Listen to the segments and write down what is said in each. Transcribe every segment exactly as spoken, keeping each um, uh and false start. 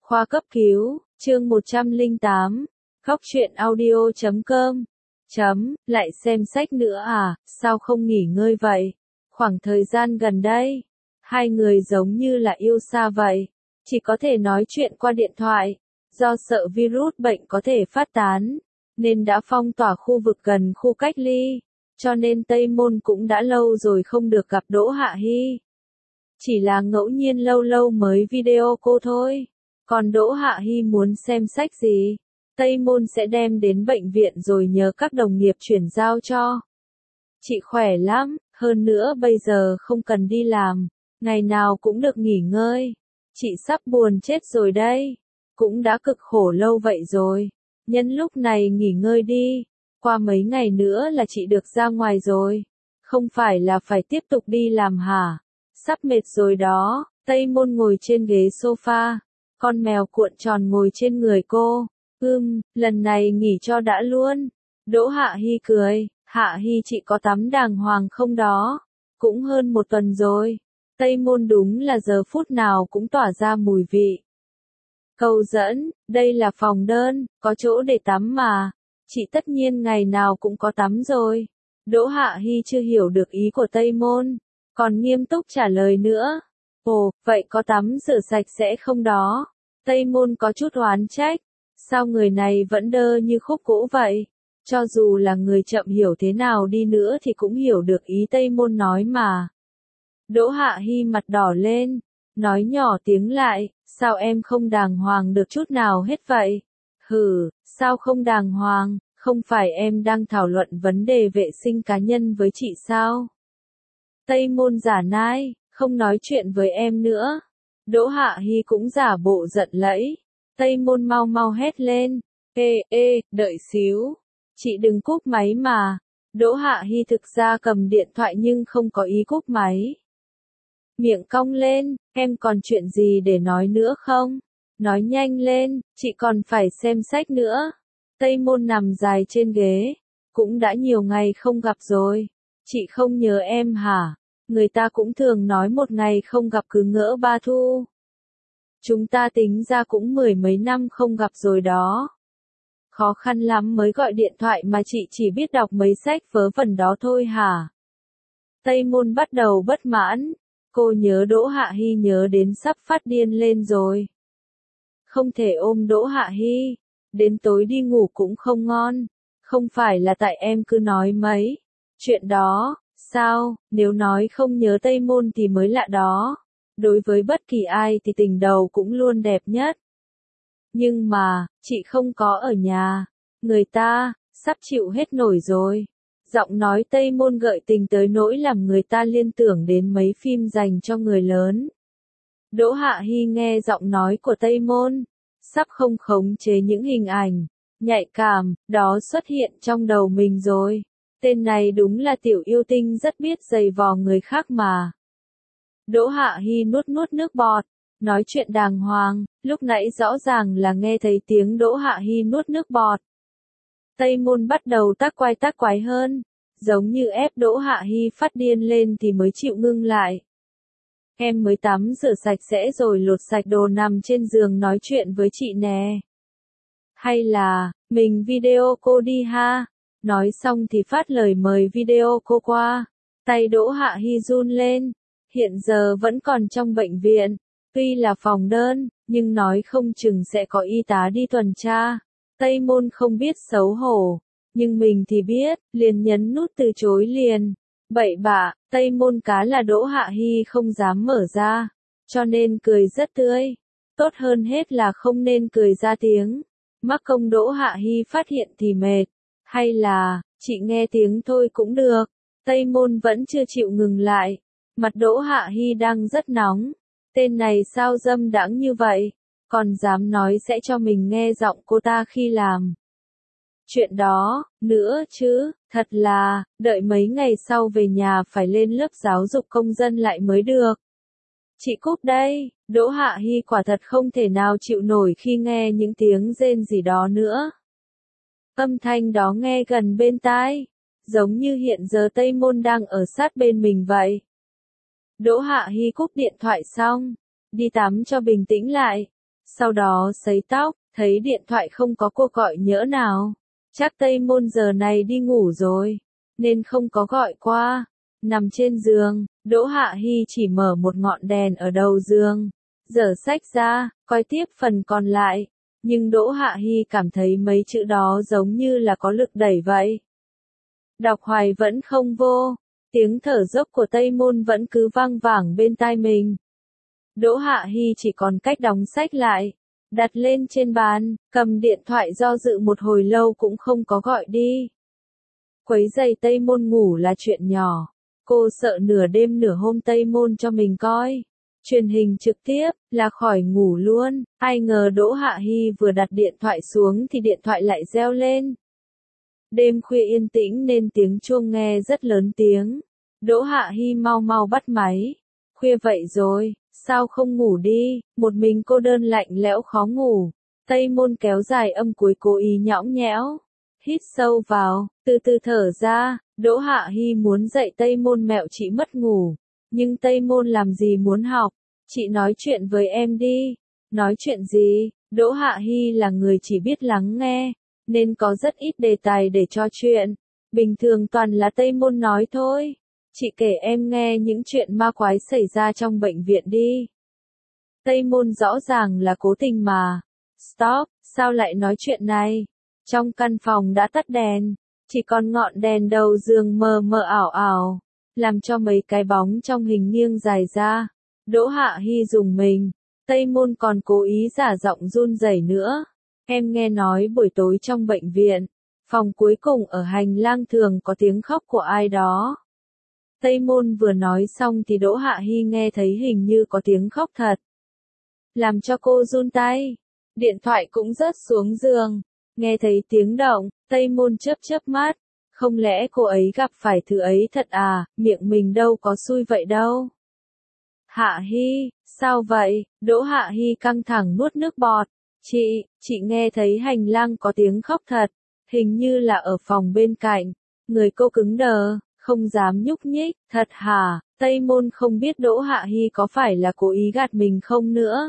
Khoa cấp cứu, chương một trăm lẻ tám, khóc chuyện audio chấm com. Chấm, lại xem sách nữa à, sao không nghỉ ngơi vậy? Khoảng thời gian gần đây, hai người giống như là yêu xa vậy, chỉ có thể nói chuyện qua điện thoại, do sợ virus bệnh có thể phát tán, nên đã phong tỏa khu vực gần khu cách ly, cho nên Tây Môn cũng đã lâu rồi không được gặp Đỗ Hạ Hi. Chỉ là ngẫu nhiên lâu lâu mới video cô thôi. Còn Đỗ Hạ Hi muốn xem sách gì, Tây Môn sẽ đem đến bệnh viện rồi nhờ các đồng nghiệp chuyển giao cho. Chị khỏe lắm, hơn nữa bây giờ không cần đi làm, ngày nào cũng được nghỉ ngơi. Chị sắp buồn chết rồi đây, cũng đã cực khổ lâu vậy rồi, nhân lúc này nghỉ ngơi đi, qua mấy ngày nữa là chị được ra ngoài rồi, không phải là phải tiếp tục đi làm hả? Sắp mệt rồi đó. Tây Môn ngồi trên ghế sofa, con mèo cuộn tròn ngồi trên người cô. Ừm, lần này nghỉ cho đã luôn. Đỗ Hạ Hi cười, Hạ Hi chị có tắm đàng hoàng không đó? Cũng hơn một tuần rồi. Tây Môn đúng là giờ phút nào cũng tỏa ra mùi vị. Câu dẫn, đây là phòng đơn, có chỗ để tắm mà. Chị tất nhiên ngày nào cũng có tắm rồi. Đỗ Hạ Hi chưa hiểu được ý của Tây Môn, còn nghiêm túc trả lời nữa. Ồ, vậy có tắm rửa sạch sẽ không đó? Tây Môn có chút oán trách. Sao người này vẫn đơ như khúc gỗ vậy? Cho dù là người chậm hiểu thế nào đi nữa thì cũng hiểu được ý Tây Môn nói mà. Đỗ Hạ Hi mặt đỏ lên, nói nhỏ tiếng lại, sao em không đàng hoàng được chút nào hết vậy? Hừ, sao không đàng hoàng, không phải em đang thảo luận vấn đề vệ sinh cá nhân với chị sao? Tây Môn giả nai, không nói chuyện với em nữa. Đỗ Hạ Hi cũng giả bộ giận lẫy. Tây Môn mau mau hét lên. Ê, ê, đợi xíu. Chị đừng cúp máy mà. Đỗ Hạ Hi thực ra cầm điện thoại nhưng không có ý cúp máy. Miệng cong lên, em còn chuyện gì để nói nữa không? Nói nhanh lên, chị còn phải xem sách nữa. Tây Môn nằm dài trên ghế. Cũng đã nhiều ngày không gặp rồi. Chị không nhớ em hả? Người ta cũng thường nói một ngày không gặp cứ ngỡ ba thu. Chúng ta tính ra cũng mười mấy năm không gặp rồi đó. Khó khăn lắm mới gọi điện thoại mà chị chỉ biết đọc mấy sách vớ vẩn đó thôi hả? Tây Môn bắt đầu bất mãn. Cô nhớ Đỗ Hạ Hi nhớ đến sắp phát điên lên rồi. Không thể ôm Đỗ Hạ Hi. Đến tối đi ngủ cũng không ngon. Không phải là tại em cứ nói mấy chuyện đó. Sao, nếu nói không nhớ Tây Môn thì mới lạ đó. Đối với bất kỳ ai thì tình đầu cũng luôn đẹp nhất. Nhưng mà, chị không có ở nhà. Người ta, sắp chịu hết nổi rồi. Giọng nói Tây Môn gợi tình tới nỗi làm người ta liên tưởng đến mấy phim dành cho người lớn. Đỗ Hạ Hi nghe giọng nói của Tây Môn, sắp không khống chế những hình ảnh nhạy cảm đó xuất hiện trong đầu mình rồi. Tên này đúng là tiểu yêu tinh rất biết giày vò người khác mà. Đỗ Hạ Hi nuốt nuốt nước bọt, nói chuyện đàng hoàng, lúc nãy rõ ràng là nghe thấy tiếng Đỗ Hạ Hi nuốt nước bọt. Tây Môn bắt đầu tác quái tác quái hơn, giống như ép Đỗ Hạ Hi phát điên lên thì mới chịu ngưng lại. Em mới tắm rửa sạch sẽ rồi lột sạch đồ nằm trên giường nói chuyện với chị nè. Hay là, mình video cô đi ha? Nói xong thì phát lời mời video cô qua. Tay Đỗ Hạ Hi run lên. Hiện giờ vẫn còn trong bệnh viện. Tuy là phòng đơn, nhưng nói không chừng sẽ có y tá đi tuần tra. Tây Môn không biết xấu hổ. Nhưng mình thì biết, liền nhấn nút từ chối liền. Bậy bạ, Tây Môn cá là Đỗ Hạ Hi không dám mở ra. Cho nên cười rất tươi. Tốt hơn hết là không nên cười ra tiếng. Mắc công Đỗ Hạ Hi phát hiện thì mệt. Hay là, chị nghe tiếng thôi cũng được. Tây Môn vẫn chưa chịu ngừng lại. Mặt Đỗ Hạ Hi đang rất nóng. Tên này sao dâm đãng như vậy? Còn dám nói sẽ cho mình nghe giọng cô ta khi làm chuyện đó, nữa chứ, thật là, đợi mấy ngày sau về nhà phải lên lớp giáo dục công dân lại mới được. Chị cúp đây, Đỗ Hạ Hi quả thật không thể nào chịu nổi khi nghe những tiếng rên gì đó nữa. Âm thanh đó nghe gần bên tai, giống như hiện giờ Tây Môn đang ở sát bên mình vậy. Đỗ Hạ Hi cúp điện thoại xong, đi tắm cho bình tĩnh lại. Sau đó sấy tóc, thấy điện thoại không có cuộc gọi nhỡ nào. Chắc Tây Môn giờ này đi ngủ rồi, nên không có gọi qua. Nằm trên giường, Đỗ Hạ Hi chỉ mở một ngọn đèn ở đầu giường, dở sách ra, coi tiếp phần còn lại. Nhưng Đỗ Hạ Hi cảm thấy mấy chữ đó giống như là có lực đẩy vậy. Đọc hoài vẫn không vô, tiếng thở dốc của Tây Môn vẫn cứ vang vẳng bên tai mình. Đỗ Hạ Hi chỉ còn cách đóng sách lại, đặt lên trên bàn, cầm điện thoại do dự một hồi lâu cũng không có gọi đi. Quấy giày Tây Môn ngủ là chuyện nhỏ, cô sợ nửa đêm nửa hôm Tây Môn cho mình coi truyền hình trực tiếp, là khỏi ngủ luôn. Ai ngờ Đỗ Hạ Hi vừa đặt điện thoại xuống thì điện thoại lại reo lên. Đêm khuya yên tĩnh nên tiếng chuông nghe rất lớn tiếng. Đỗ Hạ Hi mau mau bắt máy. Khuya vậy rồi, sao không ngủ đi, một mình cô đơn lạnh lẽo khó ngủ. Tây Môn kéo dài âm cuối cố ý nhõng nhẽo. Hít sâu vào, từ từ thở ra. Đỗ Hạ Hi muốn dạy Tây Môn mẹo chị mất ngủ. Nhưng Tây Môn làm gì muốn học, chị nói chuyện với em đi. Nói chuyện gì? Đỗ Hạ Hi là người chỉ biết lắng nghe, nên có rất ít đề tài để trò chuyện. Bình thường toàn là Tây Môn nói thôi. Chị kể em nghe những chuyện ma quái xảy ra trong bệnh viện đi. Tây Môn rõ ràng là cố tình mà. Stop, sao lại nói chuyện này? Trong căn phòng đã tắt đèn, chỉ còn ngọn đèn đầu giường mờ mờ ảo ảo, làm cho mấy cái bóng trong hình nghiêng dài ra. Đỗ Hạ Hi dùng mình, Tây Môn còn cố ý giả giọng run rẩy nữa. Em nghe nói buổi tối trong bệnh viện, phòng cuối cùng ở hành lang thường có tiếng khóc của ai đó. Tây Môn vừa nói xong thì Đỗ Hạ Hi nghe thấy hình như có tiếng khóc thật. Làm cho cô run tay. Điện thoại cũng rớt xuống giường. Nghe thấy tiếng động, Tây Môn chớp chớp mắt. Không lẽ cô ấy gặp phải thứ ấy thật à, miệng mình đâu có xui vậy đâu. Hạ Hi, sao vậy? Đỗ Hạ Hi căng thẳng nuốt nước bọt. Chị, chị nghe thấy hành lang có tiếng khóc thật. Hình như là ở phòng bên cạnh. Người cô cứng đờ, không dám nhúc nhích. Thật hả? Tây Môn không biết Đỗ Hạ Hi có phải là cố ý gạt mình không nữa.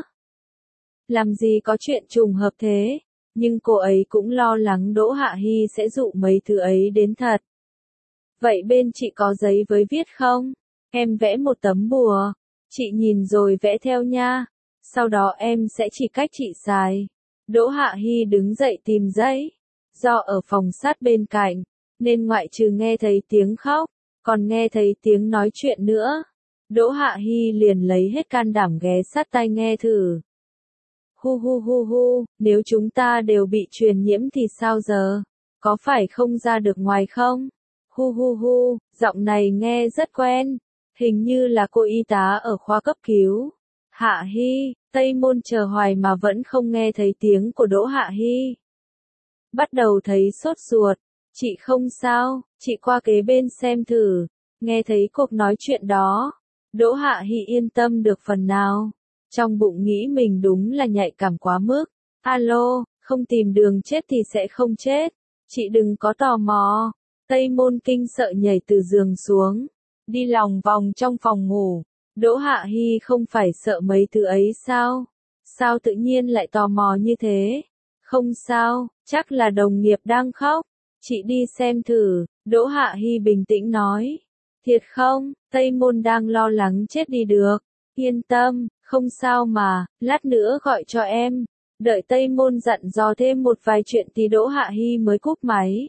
Làm gì có chuyện trùng hợp thế. Nhưng cô ấy cũng lo lắng Đỗ Hạ Hi sẽ dụ mấy thứ ấy đến thật. Vậy bên chị có giấy với viết không? Em vẽ một tấm bùa. Chị nhìn rồi vẽ theo nha. Sau đó em sẽ chỉ cách chị xài. Đỗ Hạ Hi đứng dậy tìm giấy. Do ở phòng sát bên cạnh, nên ngoại trừ nghe thấy tiếng khóc, còn nghe thấy tiếng nói chuyện nữa. Đỗ Hạ Hi liền lấy hết can đảm ghé sát tai nghe thử. Hu hu hu hu, nếu chúng ta đều bị truyền nhiễm thì sao giờ? Có phải không ra được ngoài không? Hu hu hu, giọng này nghe rất quen. Hình như là cô y tá ở khoa cấp cứu. Hạ Hi, Tây Môn chờ hoài mà vẫn không nghe thấy tiếng của Đỗ Hạ Hi. Bắt đầu thấy sốt ruột. Chị không sao, chị qua kế bên xem thử. Nghe thấy cuộc nói chuyện đó. Đỗ Hạ Hi yên tâm được phần nào. Trong bụng nghĩ mình đúng là nhạy cảm quá mức. Alo, không tìm đường chết thì sẽ không chết. Chị đừng có tò mò. Tây Môn kinh sợ nhảy từ giường xuống. Đi lòng vòng trong phòng ngủ. Đỗ Hạ Hi không phải sợ mấy thứ ấy sao? Sao tự nhiên lại tò mò như thế? Không sao, chắc là đồng nghiệp đang khóc. Chị đi xem thử. Đỗ Hạ Hi bình tĩnh nói. Thiệt không? Tây Môn đang lo lắng chết đi được. Yên tâm, không sao mà, lát nữa gọi cho em. Đợi Tây Môn dặn dò thêm một vài chuyện thì Đỗ Hạ Hi mới cúp máy.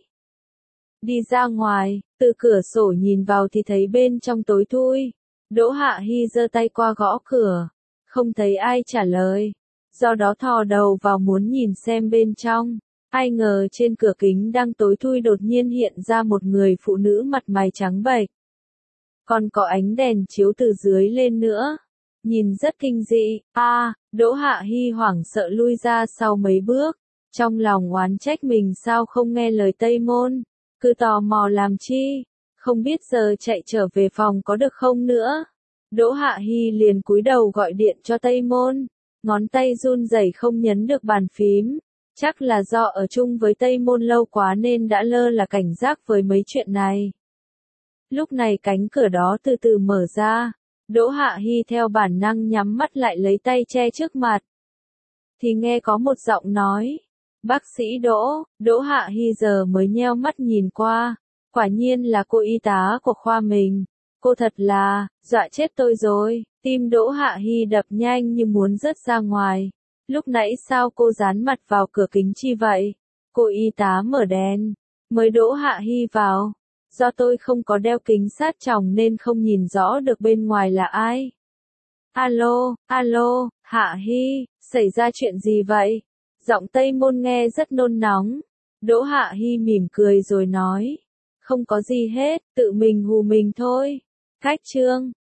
Đi ra ngoài, từ cửa sổ nhìn vào thì thấy bên trong tối thui. Đỗ Hạ Hi giơ tay qua gõ cửa. Không thấy ai trả lời. Do đó thò đầu vào muốn nhìn xem bên trong. Ai ngờ trên cửa kính đang tối thui đột nhiên hiện ra một người phụ nữ mặt mày trắng bệch. Còn có ánh đèn chiếu từ dưới lên nữa. Nhìn rất kinh dị. A, à, Đỗ Hạ Hi hoảng sợ lui ra sau mấy bước. Trong lòng oán trách mình sao không nghe lời Tây Môn. Cứ tò mò làm chi. Không biết giờ chạy trở về phòng có được không nữa. Đỗ Hạ Hi liền cúi đầu gọi điện cho Tây Môn. Ngón tay run rẩy không nhấn được bàn phím. Chắc là do ở chung với Tây Môn lâu quá nên đã lơ là cảnh giác với mấy chuyện này. Lúc này cánh cửa đó từ từ mở ra. Đỗ Hạ Hi theo bản năng nhắm mắt lại lấy tay che trước mặt. thì nghe có một giọng nói. Bác sĩ Đỗ, Đỗ Hạ Hi giờ mới nheo mắt nhìn qua. Quả nhiên là cô y tá của khoa mình. Cô thật là, dọa chết tôi rồi. Tim Đỗ Hạ Hi đập nhanh như muốn rớt ra ngoài. Lúc nãy sao cô dán mặt vào cửa kính chi vậy? Cô y tá mở đèn. Mới Đỗ Hạ Hi vào. Do tôi không có đeo kính sát tròng nên không nhìn rõ được bên ngoài là ai. Alo, alo, Hạ Hi, xảy ra chuyện gì vậy? Giọng Tây Môn nghe rất nôn nóng. Đỗ Hạ Hi mỉm cười rồi nói. Không có gì hết, tự mình hù mình thôi. Cách chương.